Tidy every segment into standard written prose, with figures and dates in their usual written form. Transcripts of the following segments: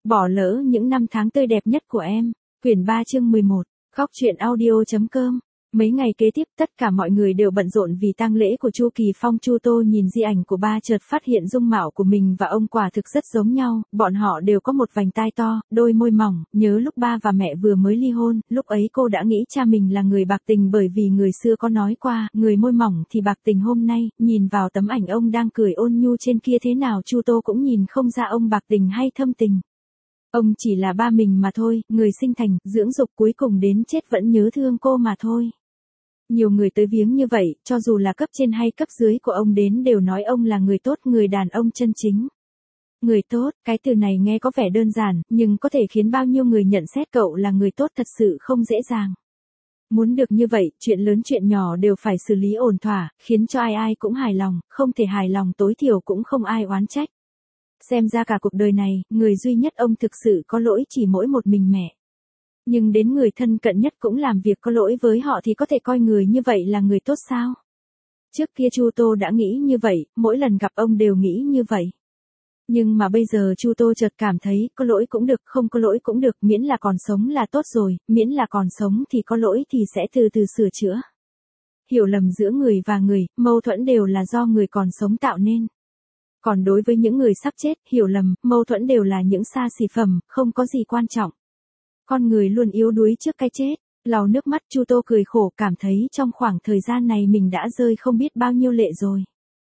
Bỏ lỡ những năm tháng tươi đẹp nhất của em. Quyển 3 chương 11. Góc truyện audio.com. Mấy ngày kế tiếp tất cả mọi người đều bận rộn vì tang lễ của Chu Kỳ Phong. Chu Tô nhìn di ảnh của ba chợt phát hiện dung mạo của mình và ông quả thực rất giống nhau, bọn họ đều có một vành tai to, đôi môi mỏng, nhớ lúc ba và mẹ vừa mới ly hôn, lúc ấy cô đã nghĩ cha mình là người bạc tình bởi vì người xưa có nói qua, người môi mỏng thì bạc tình. Hôm nay, nhìn vào tấm ảnh ông đang cười ôn nhu trên kia thế nào Chu Tô cũng nhìn không ra ông bạc tình hay thâm tình. Ông chỉ là ba mình mà thôi, người sinh thành, dưỡng dục cuối cùng đến chết vẫn nhớ thương cô mà thôi. Nhiều người tới viếng như vậy, cho dù là cấp trên hay cấp dưới của ông đến đều nói ông là người tốt, người đàn ông chân chính. Người tốt, cái từ này nghe có vẻ đơn giản, nhưng có thể khiến bao nhiêu người nhận xét cậu là người tốt thật sự không dễ dàng. Muốn được như vậy, chuyện lớn chuyện nhỏ đều phải xử lý ổn thỏa, khiến cho ai ai cũng hài lòng, không thể hài lòng tối thiểu cũng không ai oán trách. Xem ra cả cuộc đời này, người duy nhất ông thực sự có lỗi chỉ mỗi một mình mẹ. Nhưng đến người thân cận nhất cũng làm việc có lỗi với họ thì có thể coi người như vậy là người tốt sao? Trước kia Chu Tô đã nghĩ như vậy, mỗi lần gặp ông đều nghĩ như vậy. Nhưng mà bây giờ Chu Tô chợt cảm thấy, có lỗi cũng được, không có lỗi cũng được, miễn là còn sống là tốt rồi, miễn là còn sống thì có lỗi thì sẽ từ từ sửa chữa. Hiểu lầm giữa người và người, mâu thuẫn đều là do người còn sống tạo nên. Còn đối với những người sắp chết, hiểu lầm, mâu thuẫn đều là những xa xỉ phẩm, không có gì quan trọng. Con người luôn yếu đuối trước cái chết. Lau nước mắt Chu Tô cười khổ, cảm thấy trong khoảng thời gian này mình đã rơi không biết bao nhiêu lệ rồi.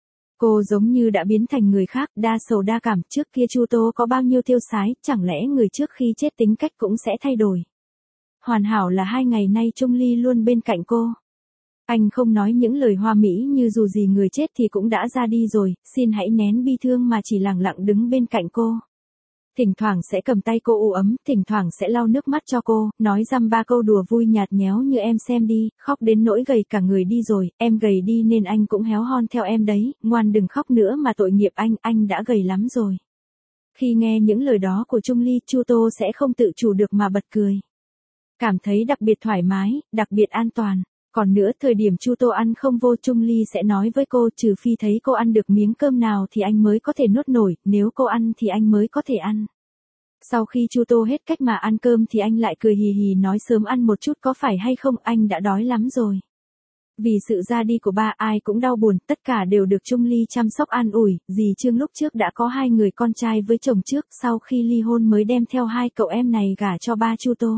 Cô giống như đã biến thành người khác, đa sầu đa cảm. Trước kia Chu Tô có bao nhiêu tiêu sái, chẳng lẽ người trước khi chết tính cách cũng sẽ thay đổi. Hoàn hảo là 2 ngày nay Trung Ly luôn bên cạnh cô. Anh không nói những lời hoa mỹ như dù gì người chết thì cũng đã ra đi rồi, xin hãy nén bi thương mà chỉ lặng lặng đứng bên cạnh cô. Thỉnh thoảng sẽ cầm tay cô u ấm, thỉnh thoảng sẽ lau nước mắt cho cô, nói dăm ba câu đùa vui nhạt nhẽo như em xem đi, khóc đến nỗi gầy cả người đi rồi, em gầy đi nên anh cũng héo hon theo em đấy, ngoan đừng khóc nữa mà tội nghiệp anh đã gầy lắm rồi. Khi nghe những lời đó của Trung Ly, Chu Tô sẽ không tự chủ được mà bật cười. Cảm thấy đặc biệt thoải mái, đặc biệt an toàn. Còn nữa, thời điểm Chu Tô ăn không vô, Trung Ly sẽ nói với cô, trừ phi thấy cô ăn được miếng cơm nào thì anh mới có thể nuốt nổi, nếu cô ăn thì anh mới có thể ăn. Sau khi Chu Tô hết cách mà ăn cơm thì anh lại cười hì hì nói sớm ăn một chút có phải hay không, anh đã đói lắm rồi. Vì sự ra đi của ba ai cũng đau buồn, tất cả đều được Trung Ly chăm sóc an ủi, dì Trương lúc trước đã có 2 người con trai với chồng trước, sau khi ly hôn mới đem theo 2 cậu em này gả cho ba Chu Tô.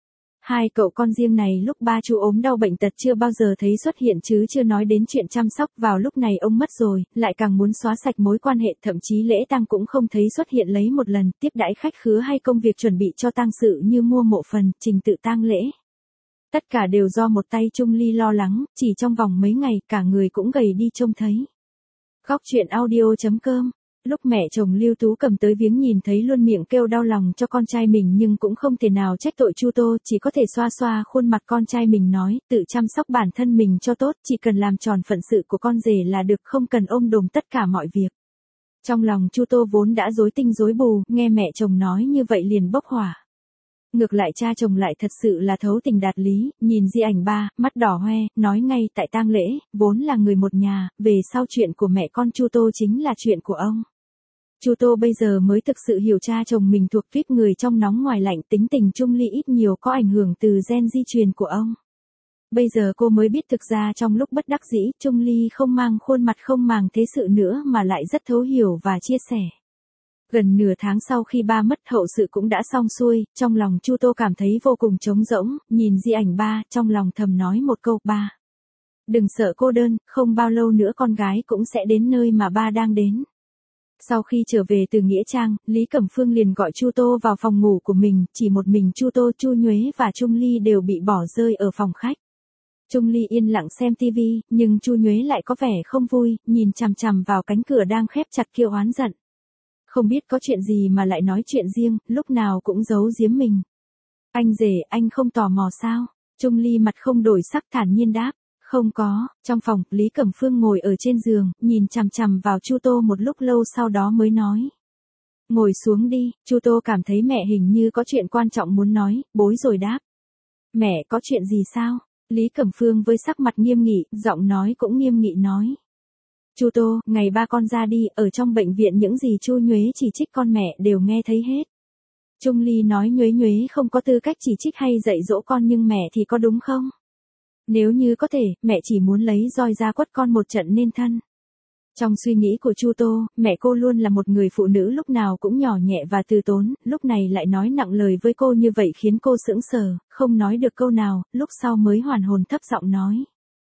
2 cậu con riêng này lúc ba Chu ốm đau bệnh tật chưa bao giờ thấy xuất hiện chứ chưa nói đến chuyện chăm sóc, vào lúc này ông mất rồi, lại càng muốn xóa sạch mối quan hệ, thậm chí lễ tang cũng không thấy xuất hiện lấy một lần, tiếp đãi khách khứa hay công việc chuẩn bị cho tang sự như mua mộ phần, trình tự tang lễ. Tất cả đều do một tay Trung Ly lo lắng, chỉ trong vòng mấy ngày cả người cũng gầy đi trông thấy. Góc truyện audio.com. Lúc mẹ chồng Lưu Tú cầm tới viếng nhìn thấy luôn miệng kêu đau lòng cho con trai mình nhưng cũng không thể nào trách tội Chu Tô, chỉ có thể xoa xoa khuôn mặt con trai mình nói, tự chăm sóc bản thân mình cho tốt, chỉ cần làm tròn phận sự của con rể là được, không cần ôm đồm tất cả mọi việc. Trong lòng Chu Tô vốn đã rối tinh rối mù, nghe mẹ chồng nói như vậy liền bốc hỏa. Ngược lại cha chồng lại thật sự là thấu tình đạt lý, nhìn di ảnh ba, mắt đỏ hoe, nói ngay tại tang lễ, vốn là người một nhà, về sau chuyện của mẹ con Chu Tô chính là chuyện của ông. Chu Tô bây giờ mới thực sự hiểu cha chồng mình thuộc tuýp người trong nóng ngoài lạnh, tính tình Trung Ly ít nhiều có ảnh hưởng từ gen di truyền của ông. Bây giờ cô mới biết thực ra trong lúc bất đắc dĩ, Trung Ly không mang khuôn mặt không màng thế sự nữa mà lại rất thấu hiểu và chia sẻ. Gần nửa tháng sau khi ba mất, hậu sự cũng đã xong xuôi, trong lòng Chu Tô cảm thấy vô cùng trống rỗng, nhìn di ảnh ba, trong lòng thầm nói một câu, ba. Đừng sợ cô đơn, không bao lâu nữa con gái cũng sẽ đến nơi mà ba đang đến. Sau khi trở về từ Nghĩa Trang, Lý Cẩm Phương liền gọi Chu Tô vào phòng ngủ của mình, chỉ một mình Chu Tô, Chu Nhuế và Trung Ly đều bị bỏ rơi ở phòng khách. Trung Ly yên lặng xem tivi, nhưng Chu Nhuế lại có vẻ không vui, nhìn chằm chằm vào cánh cửa đang khép chặt kia oán giận. Không biết có chuyện gì mà lại nói chuyện riêng, lúc nào cũng giấu giếm mình. Anh rể, anh không tò mò sao? Trung Ly mặt không đổi sắc thản nhiên đáp. Không có. Trong phòng, Lý Cẩm Phương ngồi ở trên giường, nhìn chằm chằm vào Chu Tô một lúc lâu sau đó mới nói. Ngồi xuống đi. Chu Tô cảm thấy mẹ hình như có chuyện quan trọng muốn nói, bối rồi đáp. Mẹ có chuyện gì sao? Lý Cẩm Phương với sắc mặt nghiêm nghị, giọng nói cũng nghiêm nghị nói. Chu Tô, ngày ba con ra đi, ở trong bệnh viện những gì Chu Nhuế chỉ trích con mẹ đều nghe thấy hết. Trung Ly nói nhuế nhuế không có tư cách chỉ trích hay dạy dỗ con nhưng mẹ thì có đúng không? Nếu như có thể, mẹ chỉ muốn lấy roi ra quất con một trận nên thân. Trong suy nghĩ của Chu Tô, mẹ cô luôn là một người phụ nữ lúc nào cũng nhỏ nhẹ và từ tốn, lúc này lại nói nặng lời với cô như vậy khiến cô sững sờ, không nói được câu nào, lúc sau mới hoàn hồn thấp giọng nói.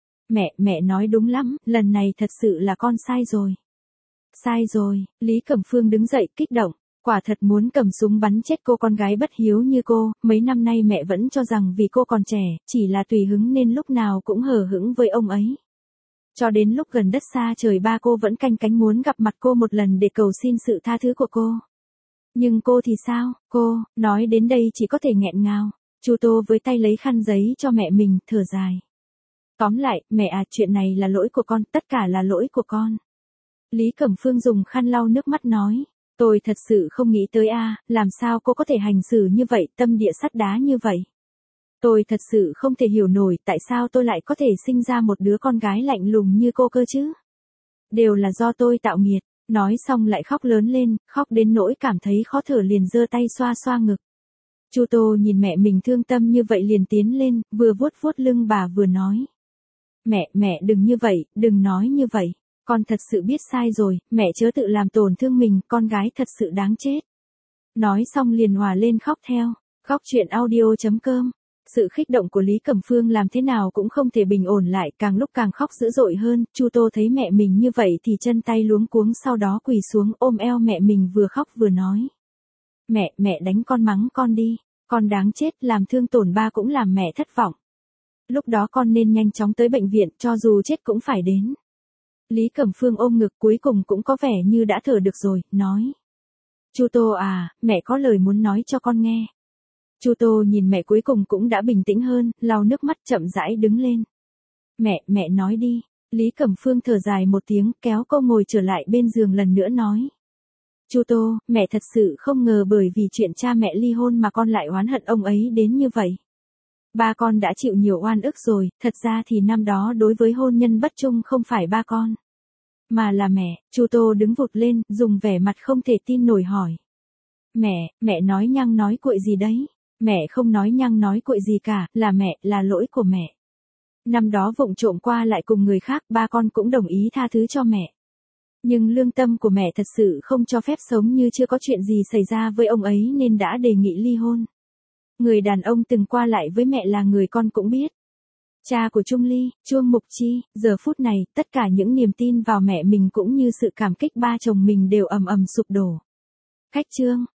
Mẹ nói đúng lắm, lần này thật sự là con sai rồi. Sai rồi, Lý Cẩm Phương đứng dậy kích động, quả thật muốn cầm súng bắn chết cô con gái bất hiếu như cô, mấy năm nay mẹ vẫn cho rằng vì cô còn trẻ, chỉ là tùy hứng nên lúc nào cũng hờ hững với ông ấy. Cho đến lúc gần đất xa trời ba cô vẫn canh cánh muốn gặp mặt cô một lần để cầu xin sự tha thứ của cô. Nhưng cô thì sao, cô, nói đến đây chỉ có thể nghẹn ngào. Chu Tô với tay lấy khăn giấy cho mẹ mình, thở dài. Tóm lại, mẹ à, chuyện này là lỗi của con, tất cả là lỗi của con. Lý Cẩm Phương dùng khăn lau nước mắt nói. Tôi thật sự không nghĩ tới làm sao cô có thể hành xử như vậy, tâm địa sắt đá như vậy. Tôi thật sự không thể hiểu nổi tại sao tôi lại có thể sinh ra một đứa con gái lạnh lùng như cô cơ chứ. Đều là do tôi tạo nghiệt, nói xong lại khóc lớn lên, khóc đến nỗi cảm thấy khó thở liền giơ tay xoa xoa ngực. Chu Tô nhìn mẹ mình thương tâm như vậy liền tiến lên, vừa vuốt vuốt lưng bà vừa nói. Mẹ đừng như vậy, đừng nói như vậy. Con thật sự biết sai rồi, mẹ chớ tự làm tổn thương mình, con gái thật sự đáng chết. Nói xong liền òa lên khóc theo. Khóc chuyện audio.com. Sự khích động của Lý Cẩm Phương làm thế nào cũng không thể bình ổn lại, càng lúc càng khóc dữ dội hơn. Chu Tô thấy mẹ mình như vậy thì chân tay luống cuống, sau đó quỳ xuống ôm eo mẹ mình vừa khóc vừa nói. Mẹ đánh con, mắng con đi, con đáng chết, làm thương tổn ba cũng làm mẹ thất vọng. Lúc đó con nên nhanh chóng tới bệnh viện, cho dù chết cũng phải đến. Lý Cẩm Phương ôm ngực cuối cùng cũng có vẻ như đã thở được rồi, nói. Chu Tô à, mẹ có lời muốn nói cho con nghe. Chu Tô nhìn mẹ cuối cùng cũng đã bình tĩnh hơn, lau nước mắt chậm rãi đứng lên. Mẹ nói đi. Lý Cẩm Phương thở dài một tiếng, kéo cô ngồi trở lại bên giường lần nữa nói. Chu Tô, mẹ thật sự không ngờ bởi vì chuyện cha mẹ ly hôn mà con lại oán hận ông ấy đến như vậy. Ba con đã chịu nhiều oan ức rồi, thật ra thì năm đó đối với hôn nhân bất chung không phải ba con, mà là mẹ. Chu Tô đứng vụt lên, dùng vẻ mặt không thể tin nổi hỏi. Mẹ nói nhăng nói cuội gì đấy? Mẹ không nói nhăng nói cuội gì cả, là mẹ, là lỗi của mẹ. Năm đó vụng trộm qua lại cùng người khác, ba con cũng đồng ý tha thứ cho mẹ. Nhưng lương tâm của mẹ thật sự không cho phép sống như chưa có chuyện gì xảy ra với ông ấy nên đã đề nghị ly hôn. Người đàn ông từng qua lại với mẹ là người con cũng biết. Cha của Trung Ly, Chuông Mục Chi, giờ phút này, tất cả những niềm tin vào mẹ mình cũng như sự cảm kích ba chồng mình đều ầm ầm sụp đổ. Khách chương.